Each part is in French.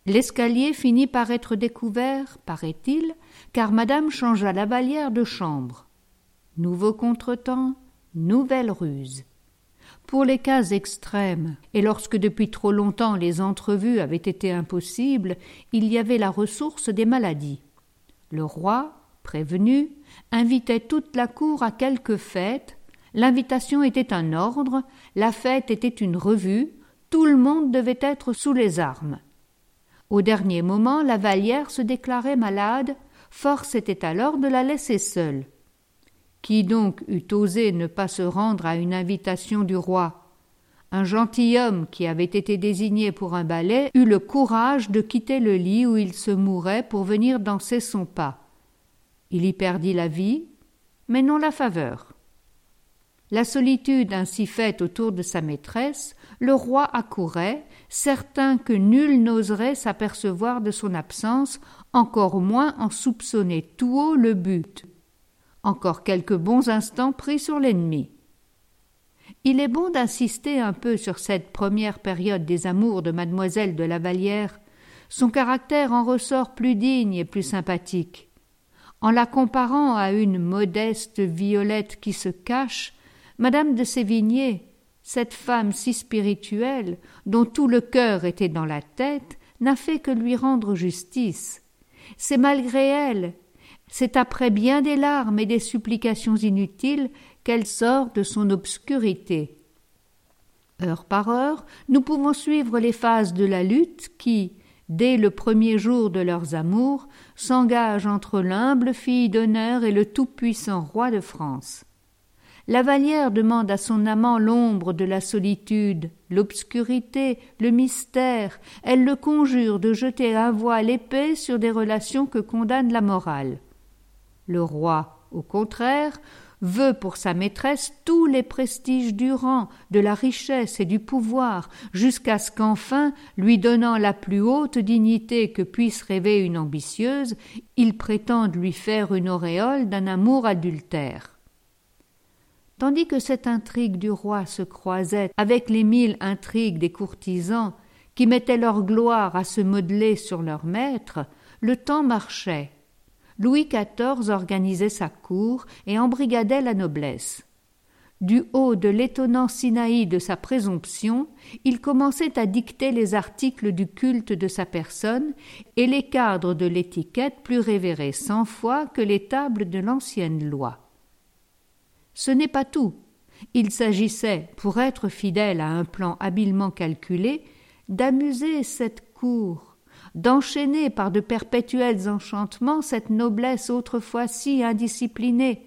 L'escalier finit par être découvert, paraît-il, car madame changea Lavallière de chambre. Nouveau contretemps, nouvelle ruse. Pour les cas extrêmes, et lorsque depuis trop longtemps les entrevues avaient été impossibles, il y avait la ressource des maladies. Le roi, prévenu, invitait toute la cour à quelque fête. L'invitation était un ordre, la fête était une revue, tout le monde devait être sous les armes. Au dernier moment, Lavallière se déclarait malade, force était alors de la laisser seule. Qui donc eût osé ne pas se rendre à une invitation du roi? Un gentilhomme qui avait été désigné pour un ballet eut le courage de quitter le lit où il se mourait pour venir danser son pas. Il y perdit la vie, mais non la faveur. La solitude ainsi faite autour de sa maîtresse, le roi accourait, certain que nul n'oserait s'apercevoir de son absence, encore moins en soupçonner tout haut le but. Encore quelques bons instants pris sur l'ennemi. Il est bon d'insister un peu sur cette première période des amours de mademoiselle de Lavallière. Son caractère en ressort plus digne et plus sympathique. En la comparant à une modeste Violette qui se cache, madame de Sévigné, cette femme si spirituelle, dont tout le cœur était dans la tête, n'a fait que lui rendre justice. C'est malgré elle, c'est après bien des larmes et des supplications inutiles qu'elle sort de son obscurité. Heure par heure, nous pouvons suivre les phases de la lutte qui, dès le premier jour de leurs amours, s'engagent entre l'humble fille d'honneur et le tout-puissant roi de France. Lavallière demande à son amant l'ombre de la solitude, l'obscurité, le mystère. Elle le conjure de jeter un voile épais sur des relations que condamne la morale. Le roi, au contraire, veut pour sa maîtresse tous les prestiges du rang, de la richesse et du pouvoir, jusqu'à ce qu'enfin, lui donnant la plus haute dignité que puisse rêver une ambitieuse, il prétende lui faire une auréole d'un amour adultère. Tandis que cette intrigue du roi se croisait avec les 1000 intrigues des courtisans qui mettaient leur gloire à se modeler sur leur maître, le temps marchait. Louis XIV organisait sa cour et embrigadait la noblesse. Du haut de l'étonnant Sinaï de sa présomption, il commençait à dicter les articles du culte de sa personne et les cadres de l'étiquette plus révérés 100 fois que les tables de l'ancienne loi. Ce n'est pas tout. Il s'agissait, pour être fidèle à un plan habilement calculé, d'amuser cette cour, d'enchaîner par de perpétuels enchantements cette noblesse autrefois si indisciplinée.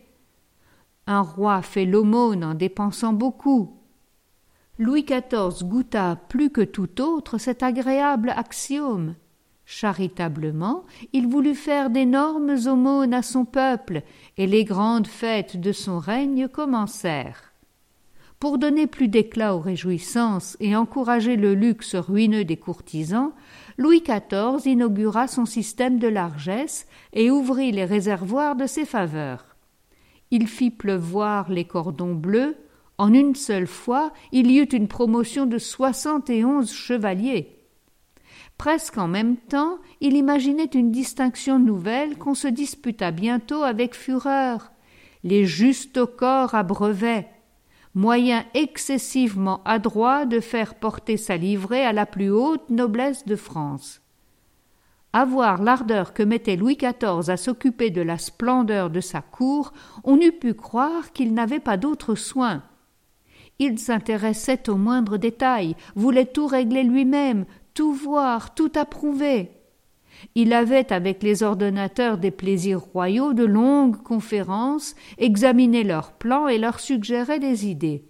Un roi fait l'aumône en dépensant beaucoup. Louis XIV goûta plus que tout autre cet agréable axiome. Charitablement, il voulut faire d'énormes aumônes à son peuple, et les grandes fêtes de son règne commencèrent. Pour donner plus d'éclat aux réjouissances et encourager le luxe ruineux des courtisans, Louis XIV inaugura son système de largesse et ouvrit les réservoirs de ses faveurs. Il fit pleuvoir les cordons bleus. En une seule fois, il y eut une promotion de 71 chevaliers. Presque en même temps, il imaginait une distinction nouvelle qu'on se disputa bientôt avec fureur. Les justaucorps à brevet, moyen excessivement adroit de faire porter sa livrée à la plus haute noblesse de France. À voir l'ardeur que mettait Louis XIV à s'occuper de la splendeur de sa cour, on eût pu croire qu'il n'avait pas d'autre soin. Il s'intéressait aux moindres détails, voulait tout régler lui-même, tout voir, tout approuver. Il avait avec les ordonnateurs des plaisirs royaux de longues conférences, examinait leurs plans et leur suggérait des idées.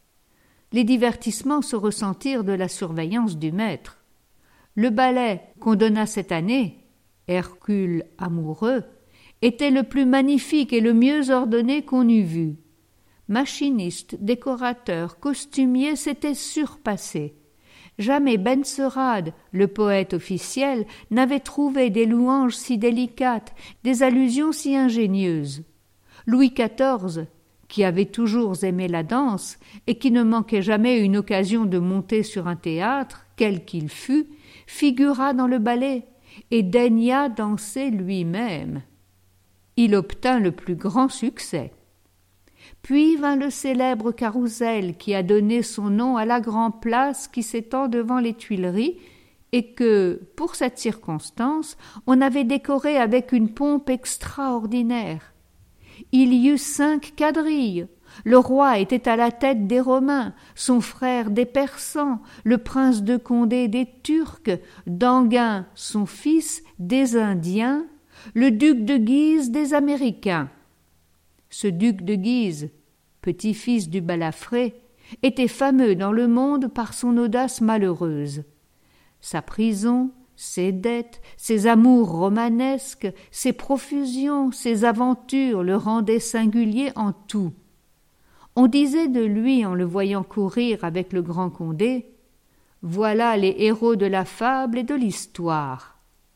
Les divertissements se ressentirent de la surveillance du maître. Le ballet qu'on donna cette année, Hercule amoureux, était le plus magnifique et le mieux ordonné qu'on eût vu. Machinistes, décorateurs, costumiers s'étaient surpassés. Jamais Benserade, le poète officiel, n'avait trouvé des louanges si délicates, des allusions si ingénieuses. Louis XIV, qui avait toujours aimé la danse et qui ne manquait jamais une occasion de monter sur un théâtre, quel qu'il fût, figura dans le ballet et daigna danser lui-même. Il obtint le plus grand succès. Puis vint le célèbre carrousel qui a donné son nom à la grande place qui s'étend devant les Tuileries et que, pour cette circonstance, on avait décoré avec une pompe extraordinaire. Il y eut 5 quadrilles. Le roi était à la tête des Romains, son frère des Persans, le prince de Condé des Turcs, d'Enghien, son fils, des Indiens, le duc de Guise des Américains. Ce duc de Guise, petit-fils du Balafré, était fameux dans le monde par son audace malheureuse. Sa prison, ses dettes, ses amours romanesques, ses profusions, ses aventures le rendaient singulier en tout. On disait de lui en le voyant courir avec le grand Condé « Voilà les héros de la fable et de l'histoire ».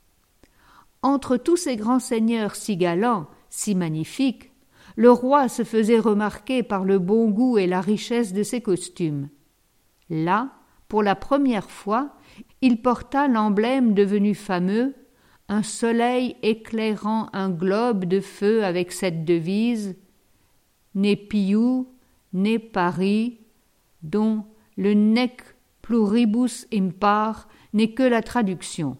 Entre tous ces grands seigneurs si galants, si magnifiques, le roi se faisait remarquer par le bon goût et la richesse de ses costumes. Là, pour la première fois, il porta l'emblème devenu fameux, un soleil éclairant un globe de feu avec cette devise « Ne piu, ne pari », dont le nec pluribus impar n'est que la traduction.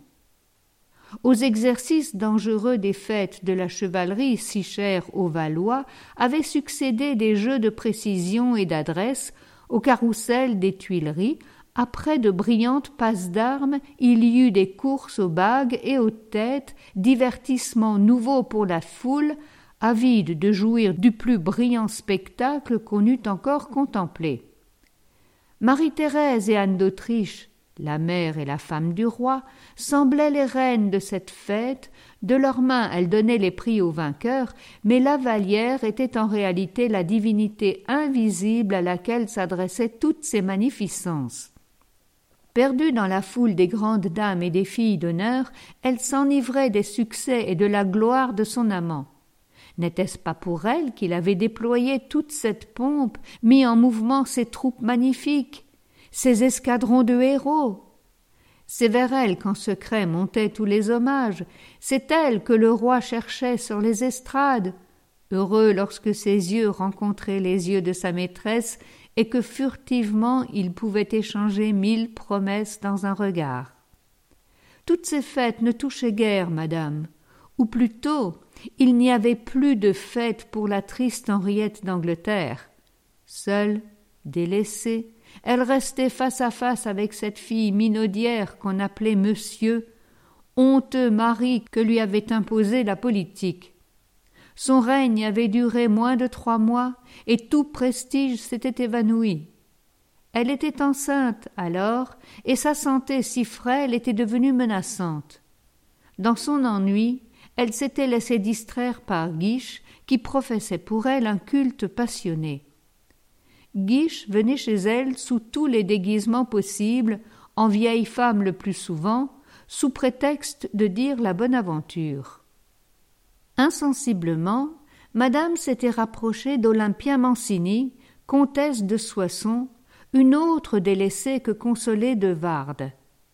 Aux exercices dangereux des fêtes de la chevalerie si chères aux Valois avaient succédé des jeux de précision et d'adresse au carrousel des Tuileries. Après de brillantes passes d'armes, il y eut des courses aux bagues et aux têtes, divertissements nouveaux pour la foule, avide de jouir du plus brillant spectacle qu'on eût encore contemplé. Marie-Thérèse et Anne d'Autriche, la mère et la femme du roi, semblaient les reines de cette fête. De leurs mains elles donnaient les prix aux vainqueurs, mais la Vallière était en réalité la divinité invisible à laquelle s'adressaient toutes ces magnificences. Perdue dans la foule des grandes dames et des filles d'honneur, elle s'enivrait des succès et de la gloire de son amant. N'était-ce pas pour elle qu'il avait déployé toute cette pompe, mis en mouvement ces troupes magnifiques, ces escadrons de héros? C'est vers elle qu'en secret montaient tous les hommages, c'est elle que le roi cherchait sur les estrades, heureux lorsque ses yeux rencontraient les yeux de sa maîtresse et que furtivement il pouvait échanger 1000 promesses dans un regard. Toutes ces fêtes ne touchaient guère, madame, ou plutôt, il n'y avait plus de fête pour la triste Henriette d'Angleterre. Seule, délaissée, elle restait face à face avec cette fille minaudière qu'on appelait monsieur, honteux mari que lui avait imposé la politique. Son règne avait duré moins de 3 mois et tout prestige s'était évanoui. Elle était enceinte alors et sa santé si frêle était devenue menaçante. Dans son ennui, elle s'était laissée distraire par Guiche qui professait pour elle un culte passionné. Guiche venait chez elle sous tous les déguisements possibles, en vieille femme le plus souvent, sous prétexte de dire la bonne aventure. Insensiblement, madame s'était rapprochée d'Olympia Mancini, comtesse de Soissons, une autre délaissée que Consolée de Vardes.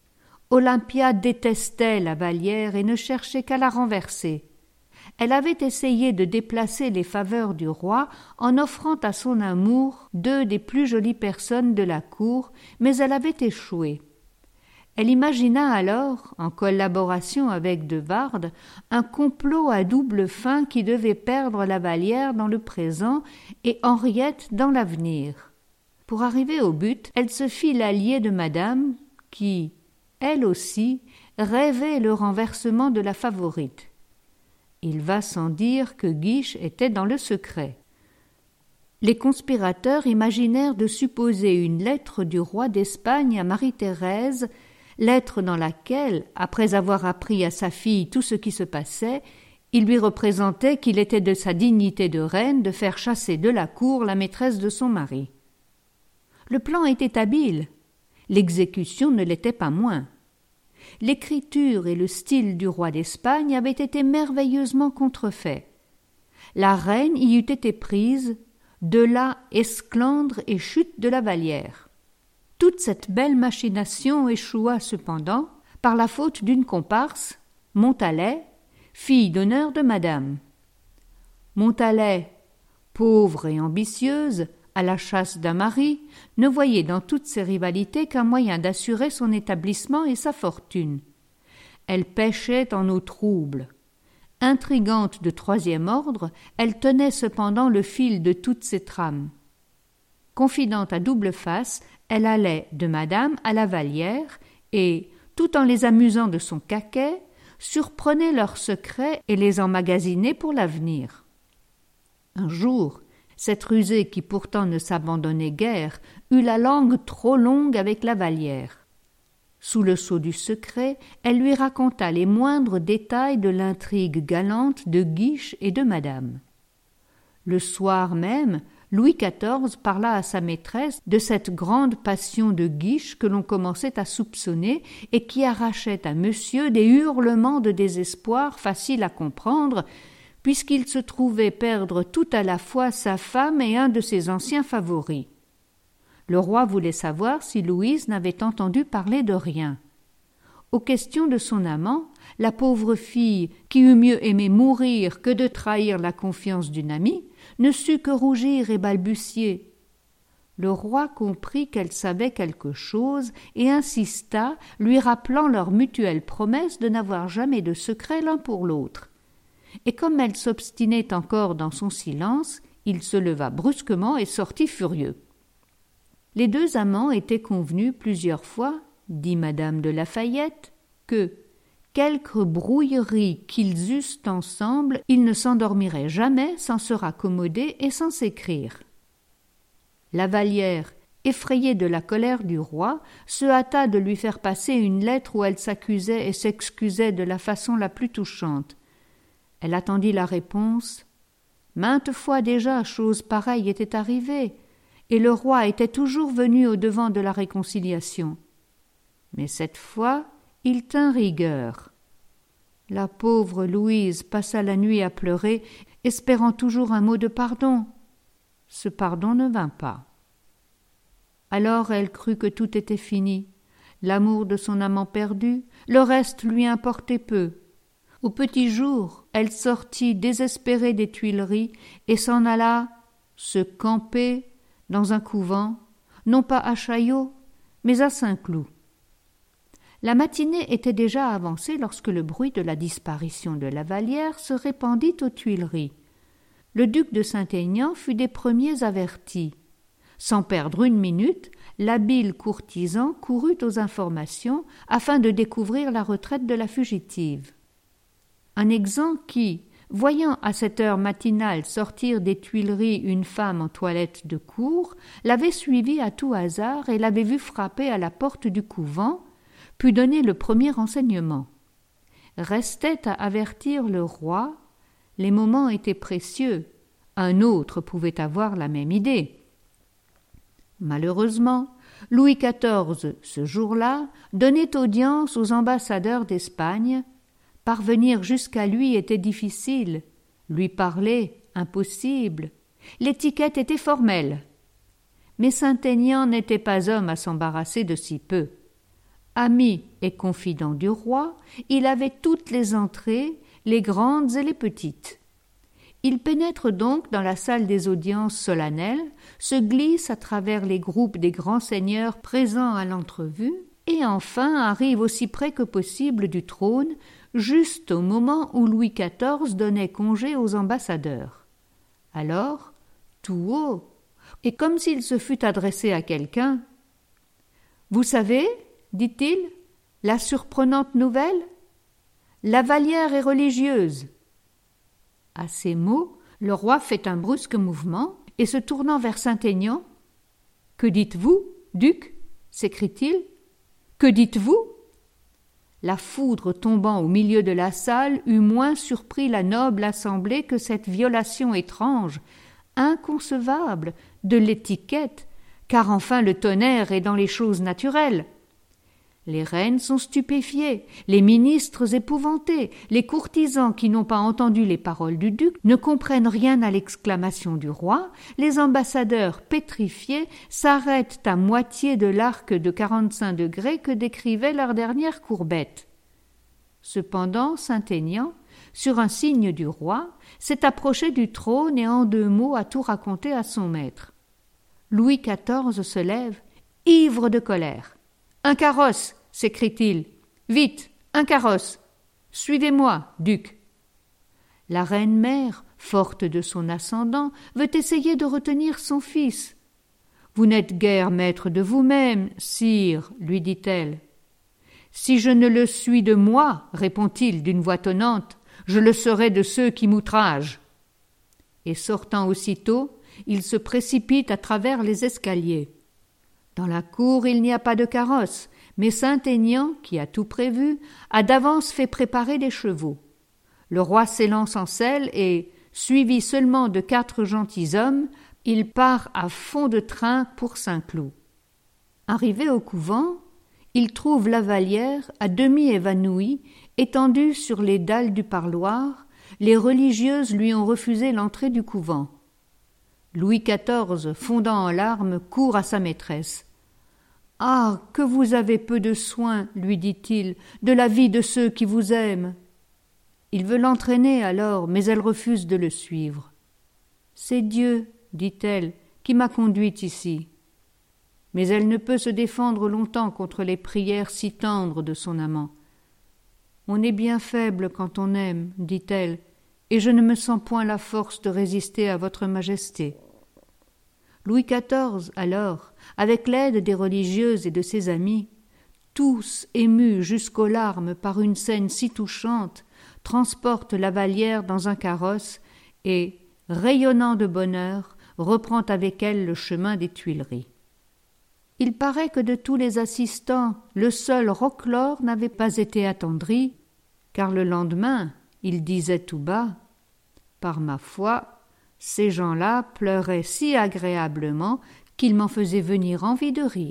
Olympia détestait la Vallière et ne cherchait qu'à la renverser. Elle avait essayé de déplacer les faveurs du roi en offrant à son amour 2 des plus jolies personnes de la cour, mais elle avait échoué. Elle imagina alors, en collaboration avec de Vardes, un complot à double fin qui devait perdre la Vallière dans le présent et Henriette dans l'avenir. Pour arriver au but, elle se fit l'alliée de madame qui, elle aussi, rêvait le renversement de la favorite. Il va sans dire que Guiche était dans le secret. Les conspirateurs imaginèrent de supposer une lettre du roi d'Espagne à Marie-Thérèse, lettre dans laquelle, après avoir appris à sa fille tout ce qui se passait, il lui représentait qu'il était de sa dignité de reine de faire chasser de la cour la maîtresse de son mari. Le plan était habile, l'exécution ne l'était pas moins. L'écriture et le style du roi d'Espagne avaient été merveilleusement contrefaits. La reine y eût été prise, de là esclandre et chute de la Vallière. Toute cette belle machination échoua cependant, par la faute d'une comparse, Montalais, fille d'honneur de madame. Montalais, pauvre et ambitieuse, à la chasse d'un mari, ne voyait dans toutes ces rivalités qu'un moyen d'assurer son établissement et sa fortune. Elle pêchait en eau trouble. Intrigante de troisième ordre, elle tenait cependant le fil de toutes ses trames. Confidente à double face, elle allait de madame à la Vallière et, tout en les amusant de son caquet, surprenait leurs secrets et les emmagasinait pour l'avenir. Un jour, cette rusée qui pourtant ne s'abandonnait guère eut la langue trop longue avec la Vallière. Sous le sceau du secret, elle lui raconta les moindres détails de l'intrigue galante de Guiche et de madame. Le soir même, Louis XIV parla à sa maîtresse de cette grande passion de Guiche que l'on commençait à soupçonner et qui arrachait à monsieur des hurlements de désespoir faciles à comprendre, puisqu'il se trouvait perdre tout à la fois sa femme et un de ses anciens favoris. Le roi voulait savoir si Louise n'avait entendu parler de rien. Aux questions de son amant, la pauvre fille, qui eût mieux aimé mourir que de trahir la confiance d'une amie, ne sut que rougir et balbutier. Le roi comprit qu'elle savait quelque chose et insista, lui rappelant leur mutuelle promesse de n'avoir jamais de secret l'un pour l'autre. Et comme elle s'obstinait encore dans son silence, il se leva brusquement et sortit furieux. Les deux amants étaient convenus plusieurs fois, dit madame de Lafayette, que, quelque brouillerie qu'ils eussent ensemble, ils ne s'endormiraient jamais sans se raccommoder et sans s'écrire. La Vallière, effrayée de la colère du roi, se hâta de lui faire passer une lettre où elle s'accusait et s'excusait de la façon la plus touchante. Elle attendit la réponse. Maintes fois déjà chose pareille était arrivée, et le roi était toujours venu au-devant de la réconciliation. Mais cette fois, il tint rigueur. La pauvre Louise passa la nuit à pleurer, espérant toujours un mot de pardon. Ce pardon ne vint pas. Alors elle crut que tout était fini, l'amour de son amant perdu, le reste lui importait peu. Au petit jour, elle sortit désespérée des Tuileries et s'en alla se camper dans un couvent, non pas à Chaillot, mais à Saint-Cloud. La matinée était déjà avancée lorsque le bruit de la disparition de la Vallière se répandit aux Tuileries. Le duc de Saint-Aignan fut des premiers avertis. Sans perdre une minute, l'habile courtisan courut aux informations afin de découvrir la retraite de la fugitive. Un exempt qui, voyant à cette heure matinale sortir des Tuileries une femme en toilette de cour, l'avait suivie à tout hasard et l'avait vue frapper à la porte du couvent, put donner le premier renseignement. Restait à avertir le roi, les moments étaient précieux, un autre pouvait avoir la même idée. Malheureusement, Louis XIV, ce jour-là, donnait audience aux ambassadeurs d'Espagne. Parvenir jusqu'à lui était difficile, lui parler impossible, l'étiquette était formelle. Mais Saint-Aignan n'était pas homme à s'embarrasser de si peu. Ami et confident du roi, il avait toutes les entrées, les grandes et les petites. Il pénètre donc dans la salle des audiences solennelles, se glisse à travers les groupes des grands seigneurs présents à l'entrevue, et enfin arrive aussi près que possible du trône, juste au moment où Louis XIV donnait congé aux ambassadeurs. Alors, tout haut, et comme s'il se fût adressé à quelqu'un, « Vous savez, dit-il, la surprenante nouvelle ? La Vallière est religieuse. » À ces mots, le roi fait un brusque mouvement et se tournant vers Saint-Aignan, « Que dites-vous, duc ?» s'écrie-t-il. « Que dites-vous » La foudre tombant au milieu de la salle eut moins surpris la noble assemblée que cette violation étrange, inconcevable, de l'étiquette, car enfin le tonnerre est dans les choses naturelles. Les reines sont stupéfiées, les ministres épouvantés, les courtisans qui n'ont pas entendu les paroles du duc ne comprennent rien à l'exclamation du roi, les ambassadeurs pétrifiés s'arrêtent à moitié de l'arc de 45 degrés que décrivait leur dernière courbette. Cependant, Saint-Aignan, sur un signe du roi, s'est approché du trône et en 2 mots a tout raconté à son maître. Louis XIV se lève, ivre de colère. « Un carrosse !» s'écrie-t-il. « Vite, un carrosse ! Suivez-moi, duc !» La reine-mère, forte de son ascendant, veut essayer de retenir son fils. « Vous n'êtes guère maître de vous-même, sire, lui dit-elle. « Si je ne le suis de moi, répond-il d'une voix tonnante, je le serai de ceux qui m'outragent. » Et sortant aussitôt, il se précipite à travers les escaliers. Dans la cour, il n'y a pas de carrosse, mais Saint-Aignan, qui a tout prévu, a d'avance fait préparer des chevaux. Le roi s'élance en selle et, suivi seulement de 4 gentilshommes, il part à fond de train pour Saint-Cloud. Arrivé au couvent, il trouve Lavallière à demi évanouie, étendue sur les dalles du parloir. Les religieuses lui ont refusé l'entrée du couvent. Louis XIV, fondant en larmes, court à sa maîtresse. « Ah, que vous avez peu de soin, lui dit-il, de la vie de ceux qui vous aiment. » Il veut l'entraîner alors, mais elle refuse de le suivre. « C'est Dieu, dit-elle, qui m'a conduite ici. » Mais elle ne peut se défendre longtemps contre les prières si tendres de son amant. « On est bien faible quand on aime, dit-elle, et je ne me sens point la force de résister à votre majesté. » Louis XIV, alors, avec l'aide des religieuses et de ses amis, tous émus jusqu'aux larmes par une scène si touchante, transporte Lavallière dans un carrosse et, rayonnant de bonheur, reprend avec elle le chemin des Tuileries. Il paraît que de tous les assistants, le seul Roquelaure n'avait pas été attendri, car le lendemain, il disait tout bas « Par ma foi, ces gens-là pleuraient si agréablement qu'ils m'en faisaient venir envie de rire. »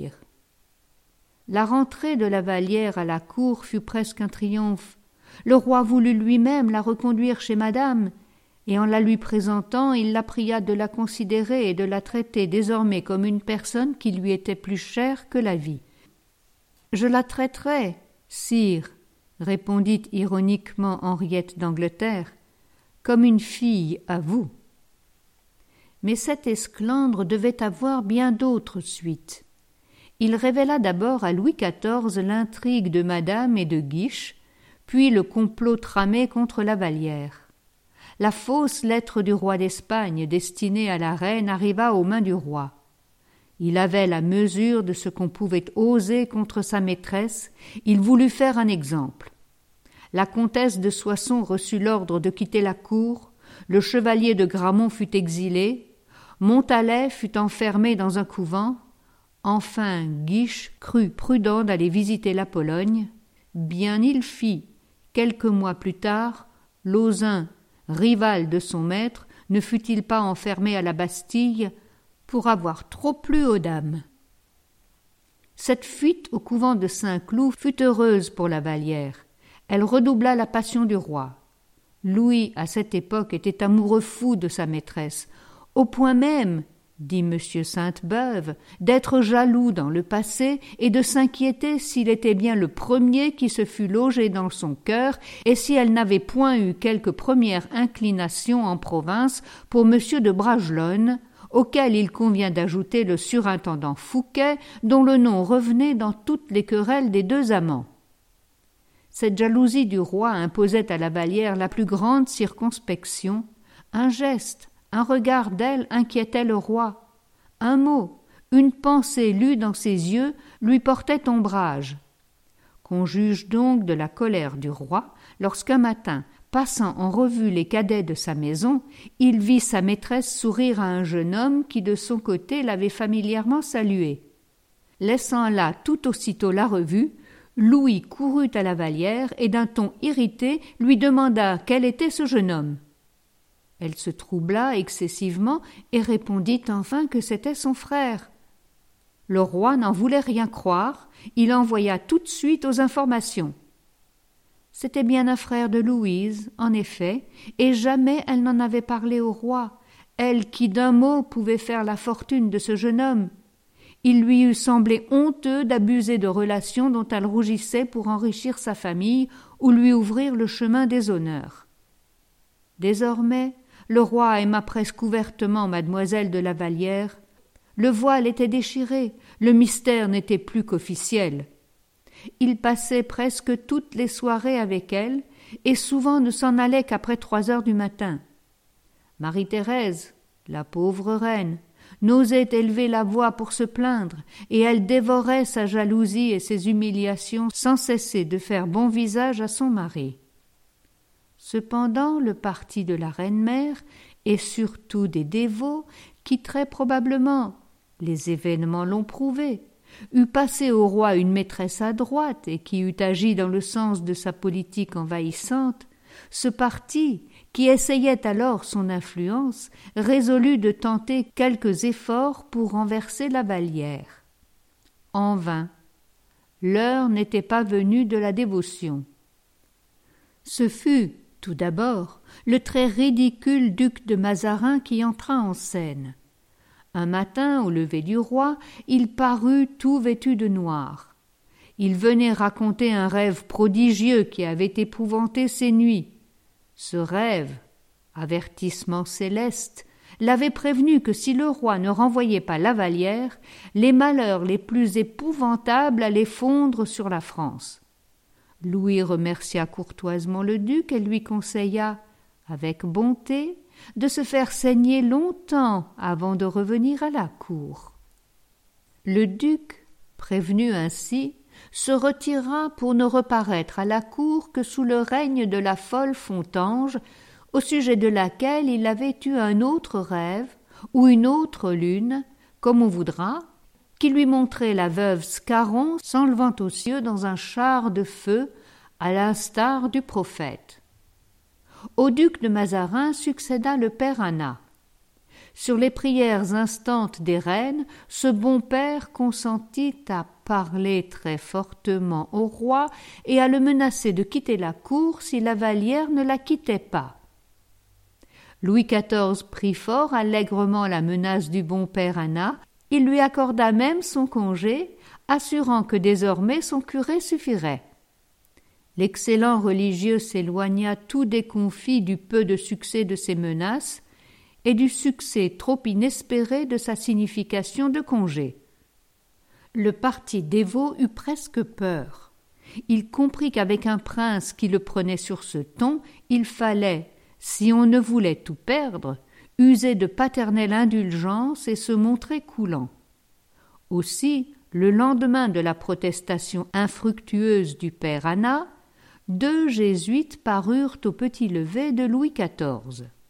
La rentrée de Lavallière à la cour fut presque un triomphe. Le roi voulut lui-même la reconduire chez madame, et en la lui présentant, il la pria de la considérer et de la traiter désormais comme une personne qui lui était plus chère que la vie. « Je la traiterai, sire, » répondit ironiquement Henriette d'Angleterre, « comme une fille à vous. » Mais cet esclandre devait avoir bien d'autres suites. Il révéla d'abord à Louis XIV l'intrigue de madame et de Guiche, puis le complot tramé contre Lavallière. La fausse lettre du roi d'Espagne destinée à la reine arriva aux mains du roi. Il avait la mesure de ce qu'on pouvait oser contre sa maîtresse, il voulut faire un exemple. La comtesse de Soissons reçut l'ordre de quitter la cour, le chevalier de Gramont fut exilé, Montalet fut enfermé dans un couvent, enfin Guiche crut prudent d'aller visiter la Pologne. Bien il fit, quelques mois plus tard, Lauzun, rival de son maître, ne fut-il pas enfermé à la Bastille pour avoir trop plu aux dames. Cette fuite au couvent de Saint-Cloud fut heureuse pour Lavallière. Elle redoubla la passion du roi. Louis, à cette époque, était amoureux fou de sa maîtresse, au point même, dit M. Sainte-Beuve, d'être jaloux dans le passé et de s'inquiéter s'il était bien le premier qui se fût logé dans son cœur et si elle n'avait point eu quelque première inclination en province pour M. de Bragelonne, auquel il convient d'ajouter le surintendant Fouquet, dont le nom revenait dans toutes les querelles des 2 amants. Cette jalousie du roi imposait à Lavallière la plus grande circonspection. Un geste, un regard d'elle inquiétait le roi. Un mot, une pensée lue dans ses yeux lui portait ombrage. Qu'on juge donc de la colère du roi lorsqu'un matin, passant en revue les cadets de sa maison, il vit sa maîtresse sourire à un jeune homme qui de son côté l'avait familièrement salué. Laissant là tout aussitôt la revue, Louis courut à Lavallière et d'un ton irrité lui demanda quel était ce jeune homme. Elle se troubla excessivement et répondit enfin que c'était son frère. Le roi n'en voulait rien croire, il envoya tout de suite aux informations. C'était bien un frère de Louise, en effet, et jamais elle n'en avait parlé au roi, elle qui d'un mot pouvait faire la fortune de ce jeune homme. Il lui eût semblé honteux d'abuser de relations dont elle rougissait pour enrichir sa famille ou lui ouvrir le chemin des honneurs. Désormais, le roi aima presque ouvertement mademoiselle de la Vallière. Le voile était déchiré, le mystère n'était plus qu'officiel. Il passait presque toutes les soirées avec elle, et souvent ne s'en allait qu'après 3 heures du matin. Marie-Thérèse, la pauvre reine, n'osait élever la voix pour se plaindre, et elle dévorait sa jalousie et ses humiliations sans cesser de faire bon visage à son mari. Cependant, le parti de la reine-mère, et surtout des dévots, qui très probablement, les événements l'ont prouvé, eût passé au roi une maîtresse adroite et qui eût agi dans le sens de sa politique envahissante, ce parti, qui essayait alors son influence, résolut de tenter quelques efforts pour renverser la Vallière. En vain. L'heure n'était pas venue de la dévotion. Ce fut, tout d'abord, le très ridicule duc de Mazarin qui entra en scène. Un matin, au lever du roi, il parut tout vêtu de noir. Il venait raconter un rêve prodigieux qui avait épouvanté ses nuits. Ce rêve, avertissement céleste, l'avait prévenu que si le roi ne renvoyait pas la Vallière, les malheurs les plus épouvantables allaient fondre sur la France. Louis remercia courtoisement le duc et lui conseilla, avec bonté, de se faire saigner longtemps avant de revenir à la cour. Le duc, prévenu ainsi, se retira pour ne reparaître à la cour que sous le règne de la folle Fontange, au sujet de laquelle il avait eu un autre rêve ou une autre lune, comme on voudra, qui lui montrait la veuve Scarron s'enlevant aux cieux dans un char de feu, à l'instar du prophète. Au duc de Mazarin succéda le père Anna. Sur les prières instantes des reines, ce bon père consentit à parler très fortement au roi et à le menacer de quitter la cour si la Vallière ne la quittait pas. Louis XIV prit fort allègrement la menace du bon père Anna. Il lui accorda même son congé, assurant que désormais son curé suffirait. L'excellent religieux s'éloigna tout déconfit du peu de succès de ses menaces et du succès trop inespéré de sa signification de congé. Le parti dévot eut presque peur. Il comprit qu'avec un prince qui le prenait sur ce ton, il fallait, si on ne voulait tout perdre, user de paternelle indulgence et se montrer coulant. Aussi, le lendemain de la protestation infructueuse du père Anna, 2 jésuites parurent au petit lever de Louis XIV.